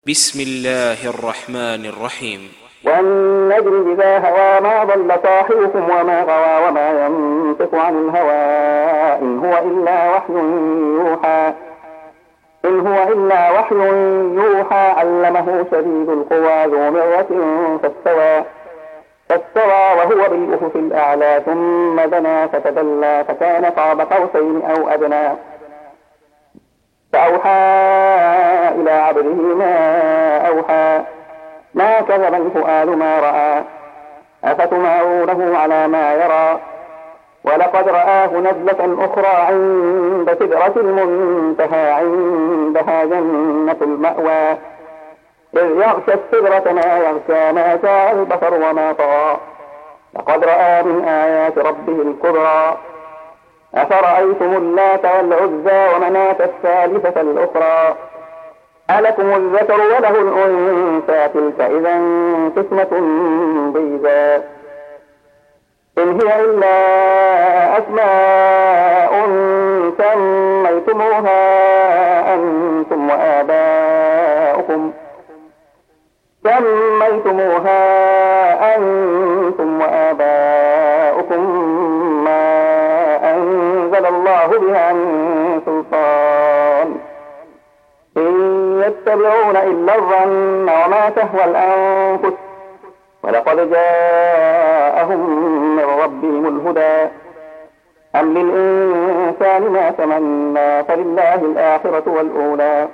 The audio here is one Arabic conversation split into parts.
بسم الله الرحمن الرحيم. والنجم إذا هوى ما ضل صاحبكم وما غوى وما ينطق عن الهوى إن هو إلا وحي يوحى علمه شديد القوى ذو مرة فاستوى وهو بالأفق الأعلى ثم دنا فتدلى فكان قاب قوسين أو أدنى فأوحى إلى عبده ما أوحى ما كذب الفؤاد ما رأى أفتمارونه على ما يرى ولقد رآه نزلة أخرى عند سدرة المنتهى عندها جنة المأوى إذ يغشى السدرة ما يغشى ما شاء البصر وما طغى لقد رأى من آيات ربه الكبرى أفرأيتم اللات والعزى ومناة الثالثة الأخرى ألكم الذكر وله الأنثى تلك إذا قسمة ضيزى إن هي إلا أسماء سميتموها أنتم وآباؤكم ما أنزل الله بها من سلطان إن يتبعون إلا الظن وما تهوى الأنفس ولقد جاءهم من ربهم الهدى أم للإنسان ما تمنى فلله الآخرة والأولى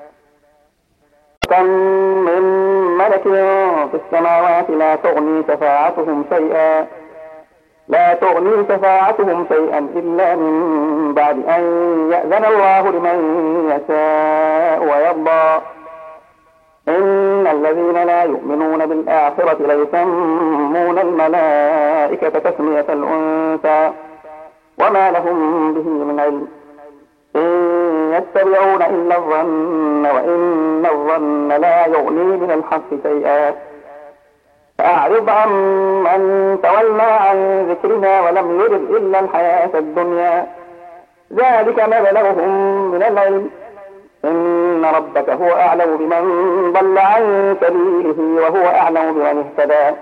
كم من ملك في السماوات لا تغني شفاعتهم شيئا إلا من بعد أن يأذن الله لمن يشاء ويرضى إن الذين لا يؤمنون بالآخرة ليسمون الملائكة تسمية الأنثى وما لهم به من علم إن يتبعون إلا الظن وإن الظن لا يغني من الحق شيئا فأعرض عن من تولى عن ذكرنا ولم يرد إلا الحياة الدنيا ذلك مبلغهم من العلم إن ربك هو أعلم بمن ضل عن سبيله وهو أعلم بمن اهتدى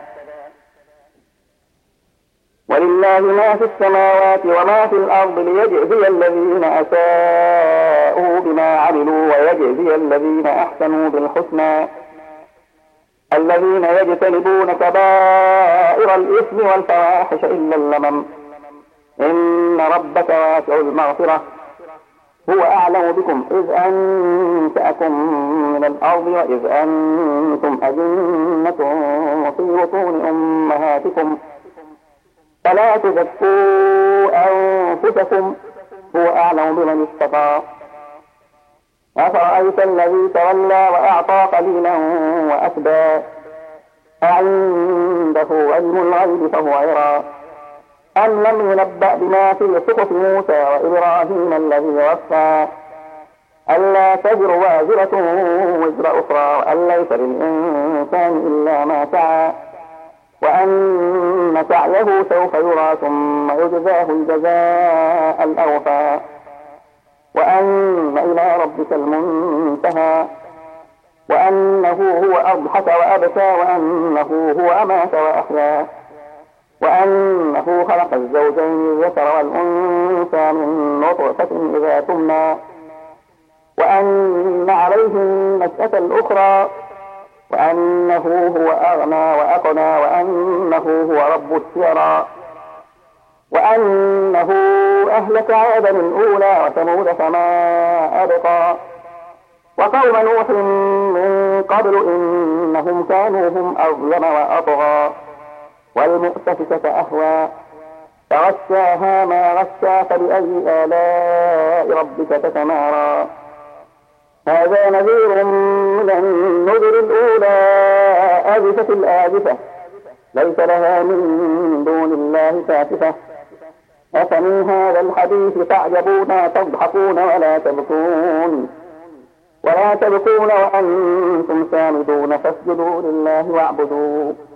ولله ما في السماوات وما في الأرض ليجزي الذين أساءوا بما عملوا ويجزي الذين أحسنوا بالحسنى الذين يجتنبون كبائر الإثم والفواحش إلا اللمم إن ربك واسع المغفرة هو أعلم بكم إذ أنشأكم من الأرض وإذ أنتم أجنة في بطون أمهاتكم فلا تزكوا أنفسكم هو أعلم بمن اتقى أفرأيت الذي تولى وأعطى قليلا وأكدى أعنده علم الغيب فهو يرى أم لم ينبأ بما في صحف موسى وإبراهيم الذي وفى ألا تزر وازرة وزر أخرى وأن ليس للإنسان إلا ما سعى وأن سعيه سوف يرى ثم يجزاه الجزاء الأوفى وأن إلى ربك المنتهى وأنه هو أضحك وأبكى وأنه هو أمات وأحيا وأنه خلق الزوجين الذكر والأنثى من نطفة إذا تمنى وأن عليه النشأة الأخرى وأنه هو أغنى وأقنى وأنه هو رب الشعرى وأنه أهلك عادا الأولى وثمود فما أبقى وقوم نوح من قبل إنهم كانوا هم أظلم وأطغى والمؤتفكة أهوى فغشاها ما غشى فبأي آلاء ربك تتمارى هذا نذير من النذر الأولى آزفة الآزفة ليس لها من دون الله كاشفة أفمن هذا الحديث تعجبون تضحكون ولا تبكون وأنتم سامدون فاسجدوا لله واعبدوا